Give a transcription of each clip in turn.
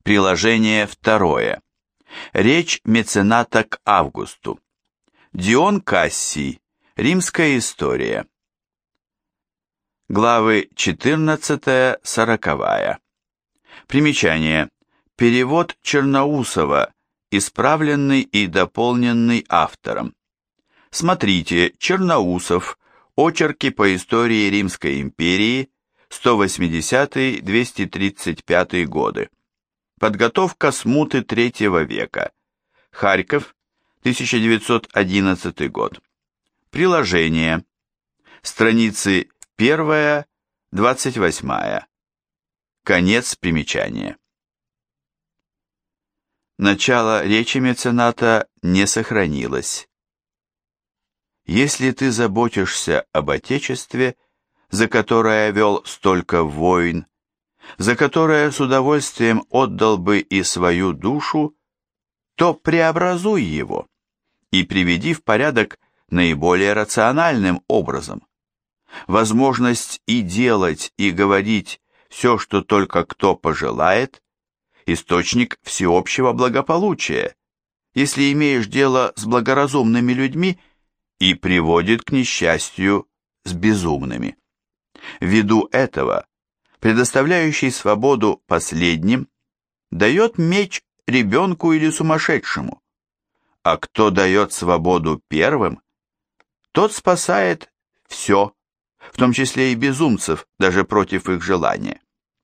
Приложение второе. Речь мецената к Августу. Дион Кассий. Римская история. Главы 14-40. Примечание. Перевод Черноусова, исправленный и дополненный автором. Смотрите Черноусов. Очерки по истории Римской империи, 180-235 годы. Подготовка смуты III века. Харьков, 1911 год. Приложение. Страницы 1-28. Конец примечания. Начало речи мецената не сохранилось. Если ты заботишься об Отечестве, за которое вел столько войн, за которое с удовольствием отдал бы и свою душу, то преобразуй его и приведи в порядок наиболее рациональным образом. Возможность и делать, и говорить все, что только кто пожелает, источник всеобщего благополучия, если имеешь дело с благоразумными людьми, и приводит к несчастью с безумными. Ввиду этого, предоставляющий свободу последним, дает меч ребенку или сумасшедшему, а кто дает свободу первым, тот спасает все, в том числе и безумцев, даже против их желания.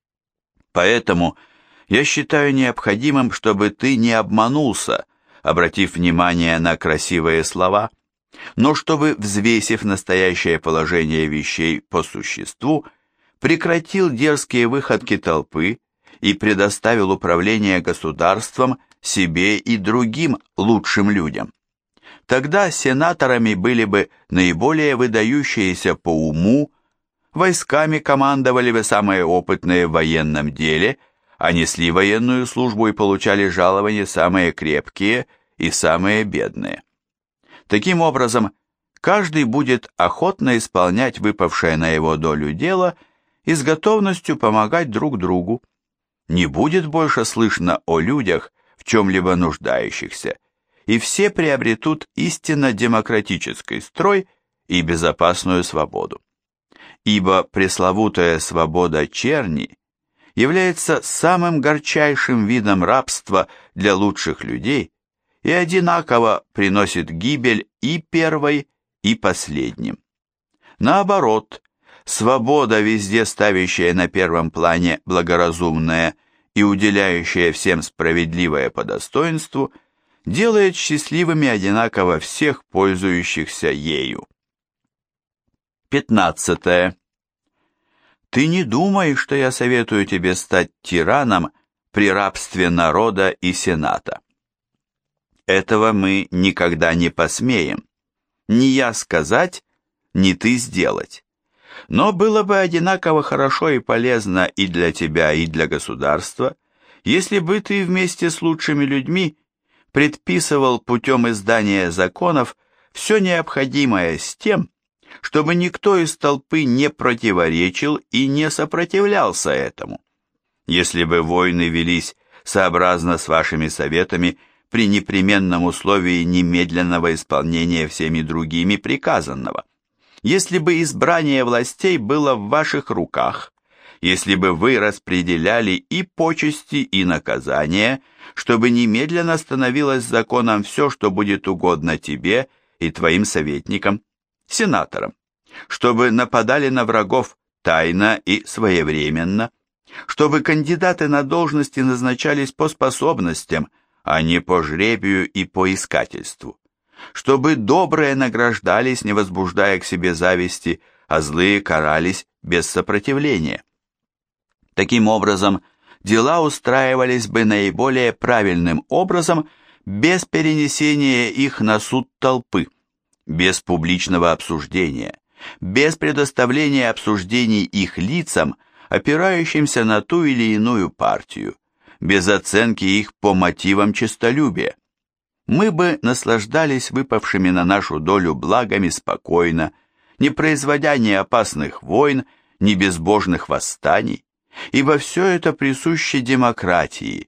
Поэтому я считаю необходимым, чтобы ты не обманулся, обратив внимание на красивые слова, но чтобы, взвесив настоящее положение вещей по существу, прекратил дерзкие выходки толпы и предоставил управление государством себе и другим лучшим людям. Тогда сенаторами были бы наиболее выдающиеся по уму, войсками командовали бы самые опытные в военном деле, а несли военную службу и получали жалования самые крепкие и самые бедные. Таким образом, каждый будет охотно исполнять выпавшее на его долю дело и с готовностью помогать друг другу. Не будет больше слышно о людях, в чем-либо нуждающихся, и все приобретут истинно демократический строй и безопасную свободу. Ибо пресловутая свобода черни является самым горчайшим видом рабства для лучших людей и одинаково приносит гибель и первой, и последним. Наоборот, свобода, везде ставящая на первом плане благоразумное и уделяющая всем справедливое по достоинству, делает счастливыми одинаково всех пользующихся ею. 15. Ты не думай, что я советую тебе стать тираном при рабстве народа и сената. Этого мы никогда не посмеем, ни я сказать, ни ты сделать. Но было бы одинаково хорошо и полезно и для тебя, и для государства, если бы ты вместе с лучшими людьми предписывал путем издания законов все необходимое с тем, чтобы никто из толпы не противоречил и не сопротивлялся этому. Если бы войны велись сообразно с вашими советами при непременном условии немедленного исполнения всеми другими приказанного, если бы избрание властей было в ваших руках, если бы вы распределяли и почести, и наказания, чтобы немедленно становилось законом все, что будет угодно тебе и твоим советникам, сенаторам, чтобы нападали на врагов тайно и своевременно, чтобы кандидаты на должности назначались по способностям, а не по жребию и по искательству, чтобы добрые награждались, не возбуждая к себе зависти, а злые карались без сопротивления. Таким образом, дела устраивались бы наиболее правильным образом, без перенесения их на суд толпы, без публичного обсуждения, без предоставления обсуждений их лицам, опирающимся на ту или иную партию, без оценки их по мотивам честолюбия. Мы бы наслаждались выпавшими на нашу долю благами спокойно, не производя ни опасных войн, ни безбожных восстаний, ибо все это присуще демократии,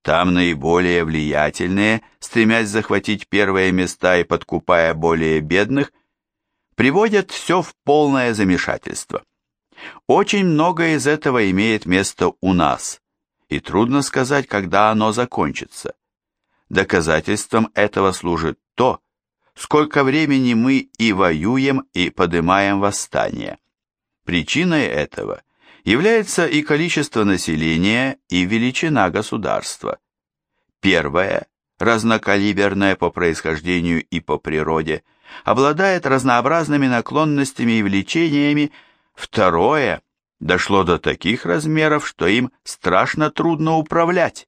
Там наиболее влиятельные, стремясь захватить первые места и подкупая более бедных, приводят все в полное замешательство. Очень многое из этого имеет место у нас, и трудно сказать, когда оно закончится. Доказательством этого служит то, сколько времени мы и воюем, и подымаем восстания. Причиной этого является и количество населения, и величина государства. Первое, разнокалиберное по происхождению и по природе, обладает разнообразными наклонностями и влечениями. Второе дошло до таких размеров, что им страшно трудно управлять.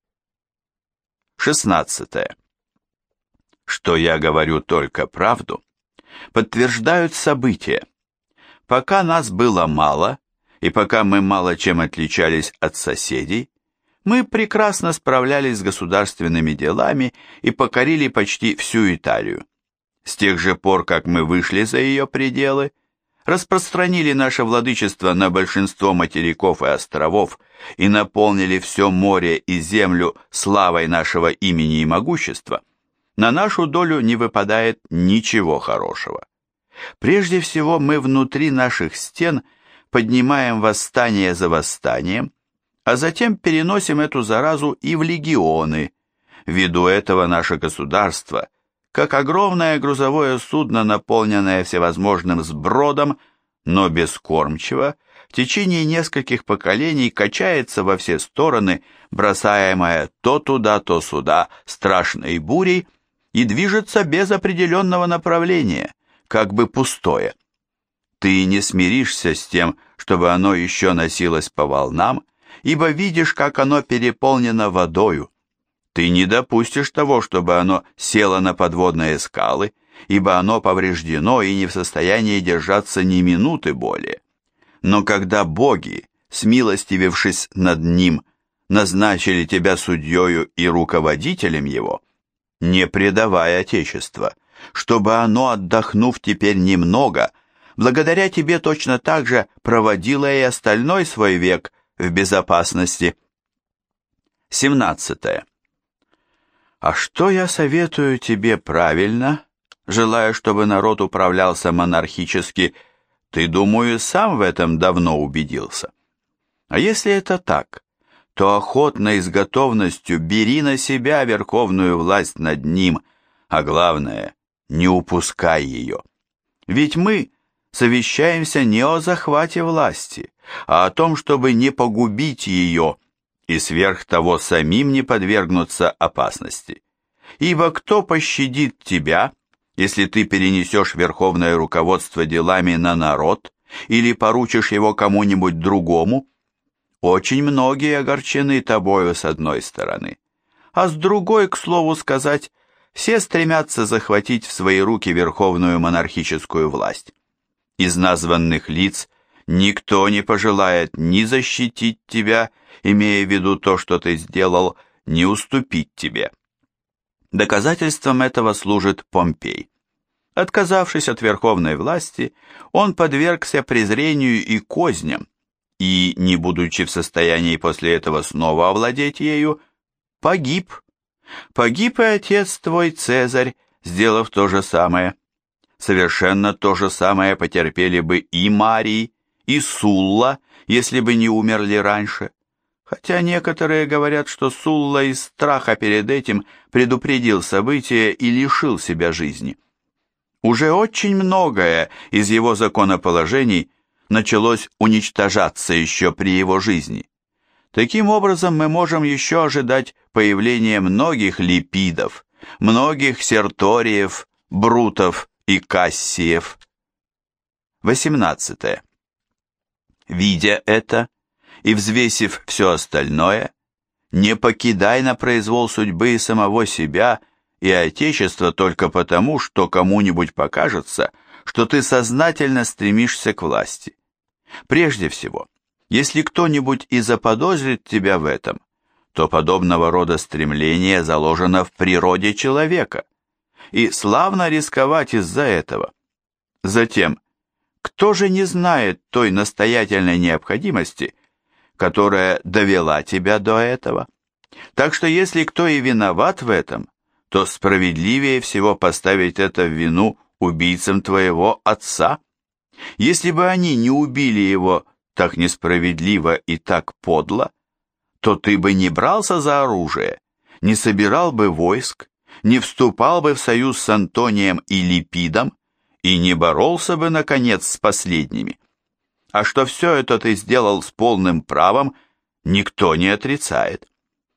16. Что я говорю только правду, подтверждают события. Пока нас было мало, и пока мы мало чем отличались от соседей, мы прекрасно справлялись с государственными делами и покорили почти всю Италию. С тех же пор, как мы вышли за ее пределы, распространили наше владычество на большинство материков и островов и наполнили все море и землю славой нашего имени и могущества, на нашу долю не выпадает ничего хорошего. Прежде всего, мы внутри наших стен поднимаем восстание за восстанием, а затем переносим эту заразу и в легионы. Ввиду этого наше государство, как огромное грузовое судно, наполненное всевозможным сбродом, но бескормчиво, в течение нескольких поколений качается во все стороны, бросаемое то туда, то сюда страшной бурей, и движется без определенного направления, как бы пустое. Ты не смиришься с тем, чтобы оно еще носилось по волнам, ибо видишь, как оно переполнено водою. Ты не допустишь того, чтобы оно село на подводные скалы, ибо оно повреждено и не в состоянии держаться ни минуты более. Но когда боги, смилостивившись над ним, назначили тебя судьею и руководителем его, не предавай Отечество, чтобы оно, отдохнув теперь немного, благодаря тебе точно так же проводило и остальной свой век в безопасности. 17. А что я советую тебе правильно, желая, чтобы народ управлялся монархически, ты, думаю, сам в этом давно убедился. А если это так, то охотно и с готовностью бери на себя верховную власть над ним, а главное, не упускай ее. Ведь мы совещаемся не о захвате власти, а о том, чтобы не погубить ее и сверх того самим не подвергнуться опасности. Ибо кто пощадит тебя, если ты перенесешь верховное руководство делами на народ или поручишь его кому-нибудь другому? Очень многие огорчены тобою с одной стороны, а с другой, к слову сказать, все стремятся захватить в свои руки верховную монархическую власть. Из названных лиц никто не пожелает ни защитить тебя, имея в виду то, что ты сделал, ни уступить тебе. Доказательством этого служит Помпей. Отказавшись от верховной власти, он подвергся презрению и козням, и, не будучи в состоянии после этого снова овладеть ею, погиб. Погиб и отец твой, Цезарь, сделав то же самое. Совершенно то же самое потерпели бы и Марий, и Сулла, если бы не умерли раньше. Хотя некоторые говорят, что Сулла из страха перед этим предупредил события и лишил себя жизни. Уже очень многое из его законоположений началось уничтожаться еще при его жизни. Таким образом, мы можем еще ожидать появления многих Липидов, многих Серториев, Брутов и Кассиев. 18. Видя это и взвесив все остальное, не покидай на произвол судьбы и самого себя, и Отечество только потому, что кому-нибудь покажется, что ты сознательно стремишься к власти. Прежде всего, если кто-нибудь и заподозрит тебя в этом, то подобного рода стремление заложено в природе человека, и славно рисковать из-за этого. Затем, кто же не знает той настоятельной необходимости, которая довела тебя до этого? Так что если кто и виноват в этом, то справедливее всего поставить это в вину убийцам твоего отца. Если бы они не убили его так несправедливо и так подло, то ты бы не брался за оружие, не собирал бы войск, не вступал бы в союз с Антонием и Липидом и не боролся бы, наконец, с последними. А что все это ты сделал с полным правом, никто не отрицает.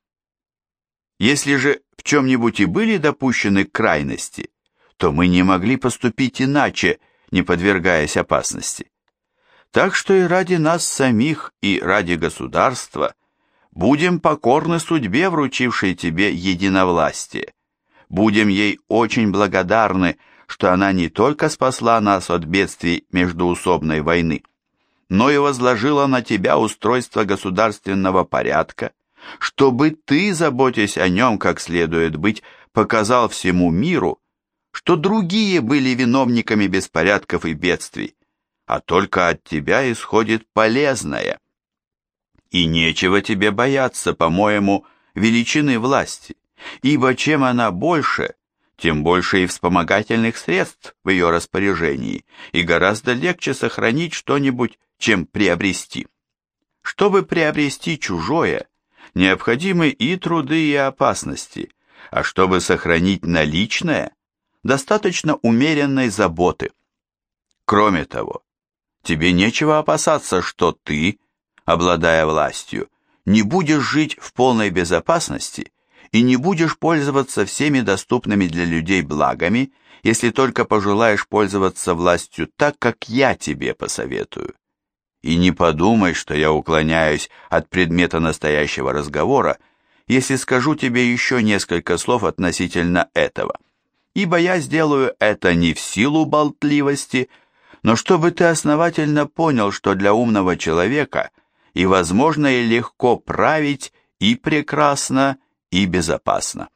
Если же в чем-нибудь и были допущены крайности, то мы не могли поступить иначе, не подвергаясь опасности. Так что и ради нас самих, и ради государства будем покорны судьбе, вручившей тебе единовластие. Будем ей очень благодарны, что она не только спасла нас от бедствий междоусобной войны, но и возложила на тебя устройство государственного порядка, чтобы ты, заботясь о нем как следует быть, показал всему миру, что другие были виновниками беспорядков и бедствий, а только от тебя исходит полезное. И нечего тебе бояться, по-моему, величины власти, ибо чем она больше, тем больше и вспомогательных средств в ее распоряжении, и гораздо легче сохранить что-нибудь, чем приобрести. Чтобы приобрести чужое, необходимы и труды, и опасности, а чтобы сохранить наличное, достаточно умеренной заботы. Кроме того, тебе нечего опасаться, что ты, обладая властью, не будешь жить в полной безопасности и не будешь пользоваться всеми доступными для людей благами, если только пожелаешь пользоваться властью так, как я тебе посоветую. И не подумай, что я уклоняюсь от предмета настоящего разговора, если скажу тебе еще несколько слов относительно этого, ибо я сделаю это не в силу болтливости, но чтобы ты основательно понял, что для умного человека и возможно и легко править и прекрасно, и безопасно.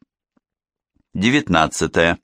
19.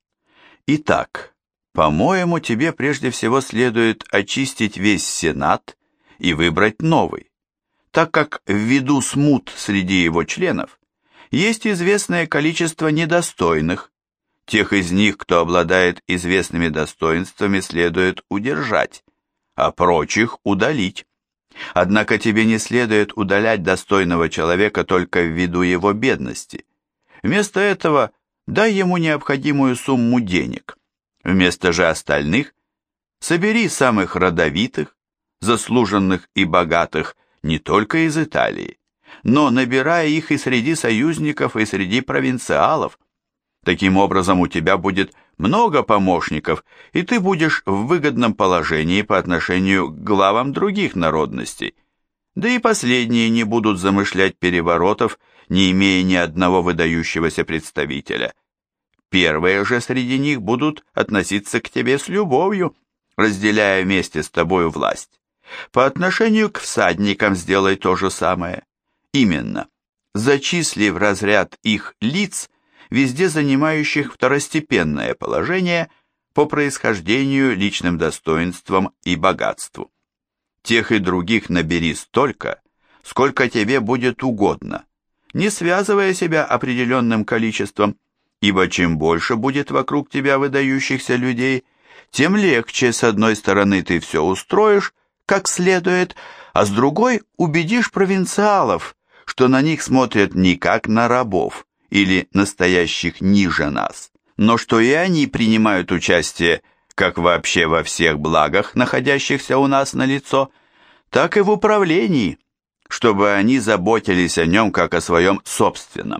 Итак, по-моему, тебе прежде всего следует очистить весь Сенат и выбрать новый, так как ввиду смут среди его членов есть известное количество недостойных. Тех из них, кто обладает известными достоинствами, следует удержать, а прочих удалить. Однако тебе не следует удалять достойного человека только ввиду его бедности. Вместо этого дай ему необходимую сумму денег. Вместо же остальных собери самых родовитых, заслуженных и богатых не только из Италии, но набирая их и среди союзников, и среди провинциалов. Таким образом, у тебя будет много помощников, и ты будешь в выгодном положении по отношению к главам других народностей. Да и последние не будут замышлять переворотов, не имея ни одного выдающегося представителя. Первые же среди них будут относиться к тебе с любовью, разделяя вместе с тобою власть. По отношению к всадникам сделай то же самое. Именно, зачисли в разряд их лиц, везде занимающих второстепенное положение по происхождению, личным достоинствам и богатству. Тех и других набери столько, сколько тебе будет угодно, не связывая себя определенным количеством, ибо чем больше будет вокруг тебя выдающихся людей, тем легче с одной стороны ты все устроишь как следует, а с другой убедишь провинциалов, что на них смотрят не как на рабов или настоящих ниже нас, но что и они принимают участие как вообще во всех благах, находящихся у нас налицо, так и в управлении, чтобы они заботились о нем как о своем собственном.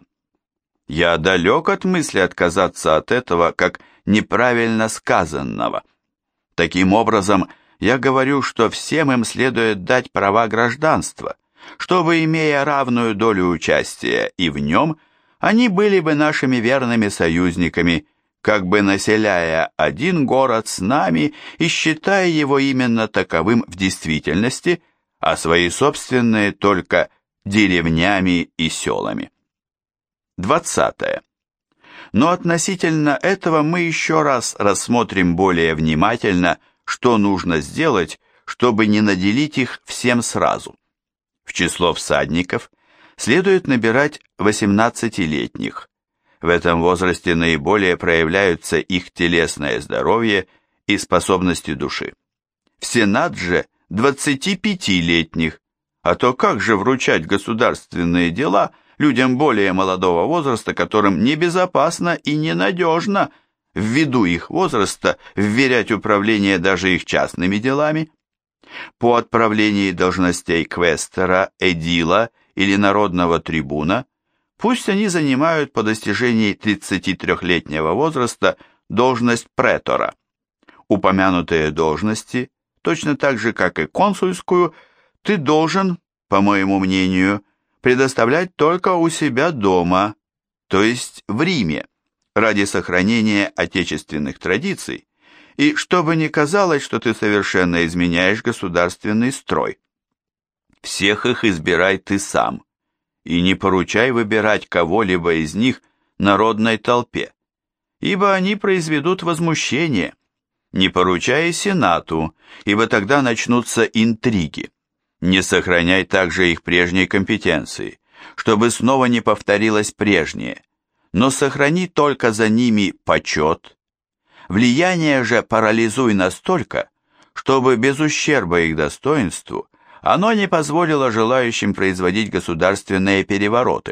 Я далек от мысли отказаться от этого как неправильно сказанного. Таким образом, я говорю, что всем им следует дать права гражданства, чтобы, имея равную долю участия и в нем, они были бы нашими верными союзниками, как бы населяя один город с нами и считая его именно таковым в действительности, а свои собственные только деревнями и селами. 20. Но относительно этого мы еще раз рассмотрим более внимательно, что нужно сделать, чтобы не наделить их всем сразу. В число всадников следует набирать 18-летних. В этом возрасте наиболее проявляются их телесное здоровье и способности души. В Сенат же 25-летних, а то как же вручать государственные дела людям более молодого возраста, которым небезопасно и ненадежно, ввиду их возраста, вверять управление даже их частными делами? По отправлении должностей квестера, эдила или народного трибуна, пусть они занимают по достижении 33-летнего возраста должность претора. Упомянутые должности, точно так же, как и консульскую, ты должен, по моему мнению, предоставлять только у себя дома, то есть в Риме, ради сохранения отечественных традиций, и чтобы не казалось, что ты совершенно изменяешь государственный строй. Всех их избирай ты сам, и не поручай выбирать кого-либо из них народной толпе, ибо они произведут возмущение. Не поручай Сенату, ибо тогда начнутся интриги. Не сохраняй также их прежней компетенции, чтобы снова не повторилось прежнее, но сохрани только за ними почет. Влияние же парализуй настолько, чтобы без ущерба их достоинству оно не позволило желающим производить государственные перевороты.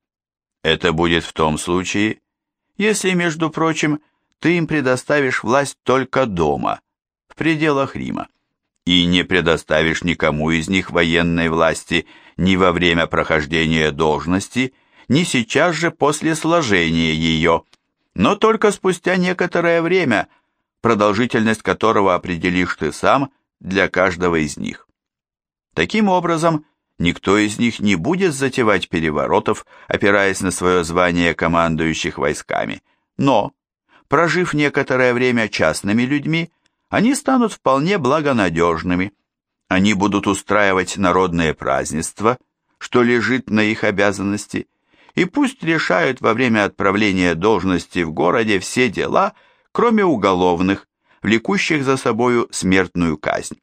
Это будет в том случае, если, между прочим, ты им предоставишь власть только дома, в пределах Рима, и не предоставишь никому из них военной власти ни во время прохождения должности, ни сейчас же после сложения ее, но только спустя некоторое время, продолжительность которого определишь ты сам для каждого из них. Таким образом, никто из них не будет затевать переворотов, опираясь на свое звание командующих войсками, но, прожив некоторое время частными людьми, они станут вполне благонадежными. Они будут устраивать народные празднества, что лежит на их обязанности, и пусть решают во время отправления должности в городе все дела, кроме уголовных, влекущих за собою смертную казнь.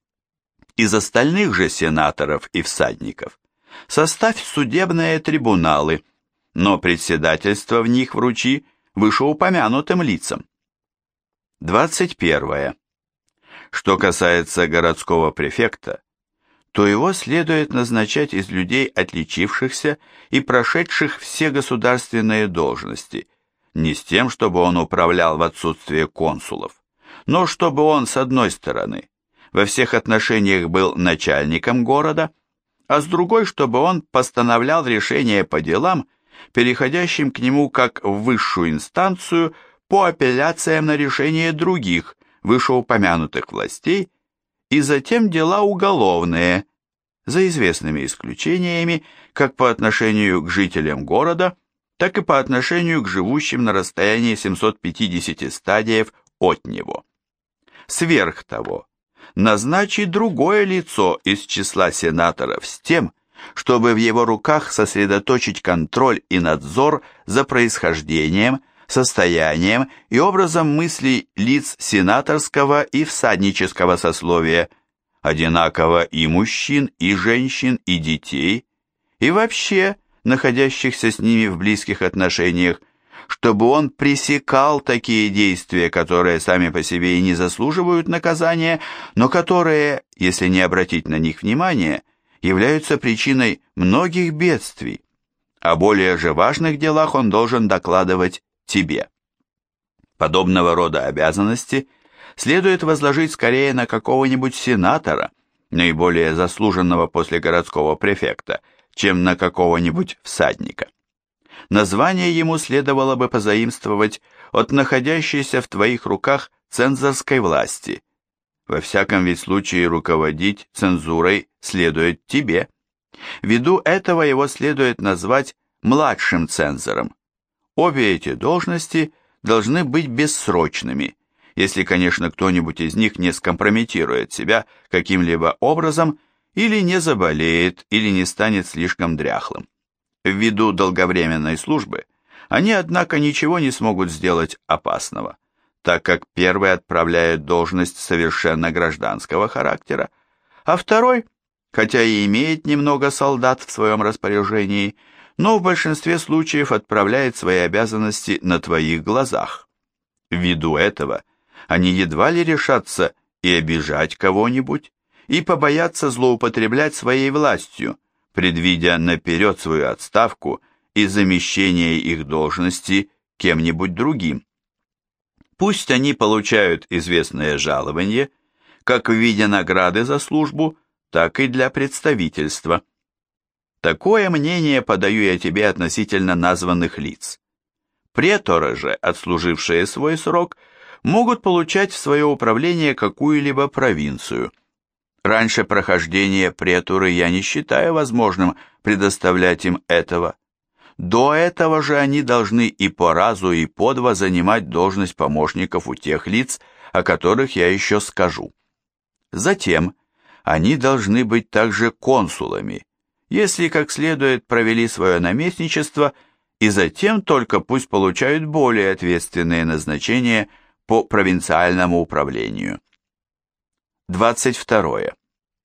Из остальных же сенаторов и всадников составь судебные трибуналы, но председательство в них вручи вышеупомянутым лицам. 21. Что касается городского префекта, то его следует назначать из людей, отличившихся и прошедших все государственные должности, не с тем, чтобы он управлял в отсутствие консулов, но чтобы он, с одной стороны, во всех отношениях был начальником города, а с другой, чтобы он постановлял решения по делам, переходящим к нему как в высшую инстанцию по апелляциям на решение других, вышеупомянутых властей, и затем дела уголовные, за известными исключениями, как по отношению к жителям города, так и по отношению к живущим на расстоянии 750 стадиев от него. Сверх того, назначи другое лицо из числа сенаторов с тем, чтобы в его руках сосредоточить контроль и надзор за происхождением, состоянием и образом мыслей лиц сенаторского и всаднического сословия, одинаково и мужчин, и женщин, и детей, и вообще находящихся с ними в близких отношениях, чтобы он пресекал такие действия, которые сами по себе и не заслуживают наказания, но которые, если не обратить на них внимания, являются причиной многих бедствий. О более же важных делах он должен докладывать тебе. Подобного рода обязанности следует возложить скорее на какого-нибудь сенатора, наиболее заслуженного после городского префекта, чем на какого-нибудь всадника. Название ему следовало бы позаимствовать от находящейся в твоих руках цензорской власти. Во всяком ведь случае руководить цензурой следует тебе. Ввиду этого его следует назвать младшим цензором. Обе эти должности должны быть бессрочными, если, конечно, кто-нибудь из них не скомпрометирует себя каким-либо образом или не заболеет, или не станет слишком дряхлым. Ввиду долговременной службы они, однако, ничего не смогут сделать опасного, так как первый отправляет должность совершенно гражданского характера, а второй хотя и имеет немного солдат в своем распоряжении, но в большинстве случаев отправляет свои обязанности на твоих глазах. Ввиду этого они едва ли решатся и обижать кого-нибудь, и побоятся злоупотреблять своей властью, предвидя наперед свою отставку и замещение их должности кем-нибудь другим. Пусть они получают известное жалование, как в виде награды за службу, так и для представительства. Такое мнение подаю я тебе относительно названных лиц. Преторы же, отслужившие свой срок, могут получать в свое управление какую-либо провинцию. Раньше прохождения преторы я не считаю возможным предоставлять им этого. До этого же они должны и по разу, и по два занимать должность помощников у тех лиц, о которых я еще скажу. Затем они должны быть также консулами, если как следует провели свое наместничество, и затем только пусть получают более ответственные назначения по провинциальному управлению. 22.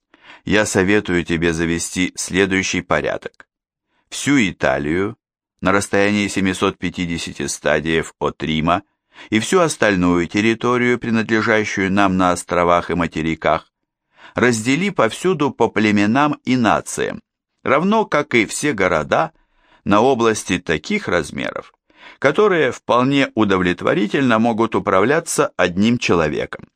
Я советую тебе завести следующий порядок. Всю Италию, на расстоянии 750 стадиев от Рима, и всю остальную территорию, принадлежащую нам на островах и материках, раздели повсюду по племенам и нациям, равно как и все города, на области таких размеров, которые вполне удовлетворительно могут управляться одним человеком.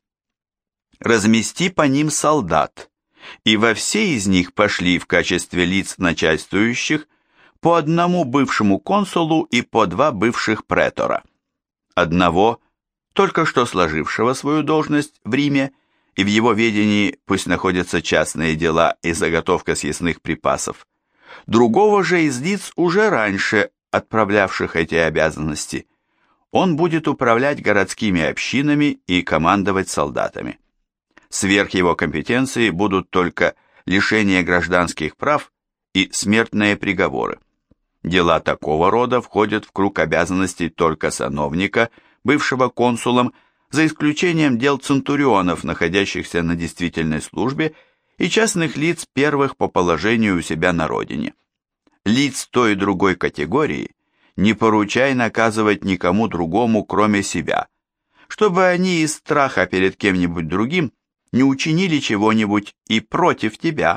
Размести по ним солдат, и во все из них пошли в качестве лиц начальствующих по одному бывшему консулу и по два бывших претора. Одного, только что сложившего свою должность в Риме, и в его ведении пусть находятся частные дела и заготовка съестных припасов, другого же из лиц, уже раньше отправлявших эти обязанности. Он будет управлять городскими общинами и командовать солдатами. Сверх его компетенции будут только лишение гражданских прав и смертные приговоры. Дела такого рода входят в круг обязанностей только сановника, бывшего консулом, за исключением дел центурионов, находящихся на действительной службе, и частных лиц первых по положению у себя на родине. Лиц той и другой категории не поручай наказывать никому другому, кроме себя, чтобы они из страха перед кем-нибудь другим не учинили чего-нибудь и против тебя.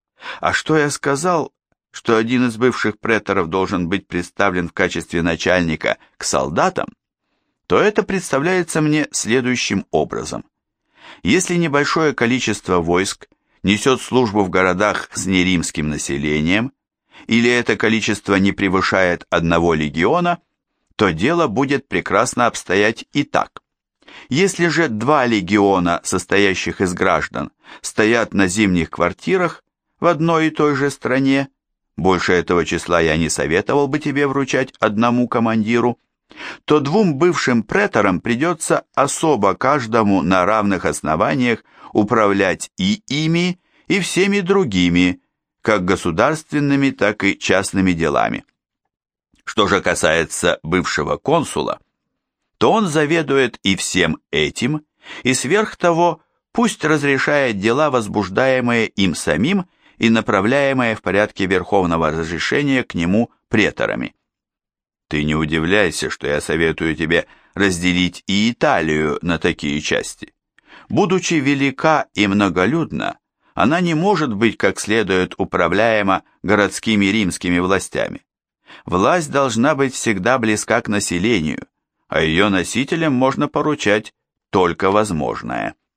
А что я сказал, что один из бывших преторов должен быть представлен в качестве начальника к солдатам, то это представляется мне следующим образом. Если небольшое количество войск несет службу в городах с неримским населением, или это количество не превышает 1 легиона, то дело будет прекрасно обстоять и так. Если же 2 легиона, состоящих из граждан, стоят на зимних квартирах в одной и той же стране, больше этого числа я не советовал бы тебе вручать одному командиру, то 2 бывшим преторам придется особо каждому на равных основаниях управлять и ими, и всеми другими, как государственными, так и частными делами. Что же касается бывшего консула, то он заведует и всем этим, и сверх того пусть разрешает дела, возбуждаемые им самим и направляемые в порядке верховного разрешения к нему преторами. Ты не удивляйся, что я советую тебе разделить и Италию на такие части. Будучи велика и многолюдна, она не может быть как следует управляема городскими римскими властями. Власть должна быть всегда близка к населению, а ее носителям можно поручать только возможное.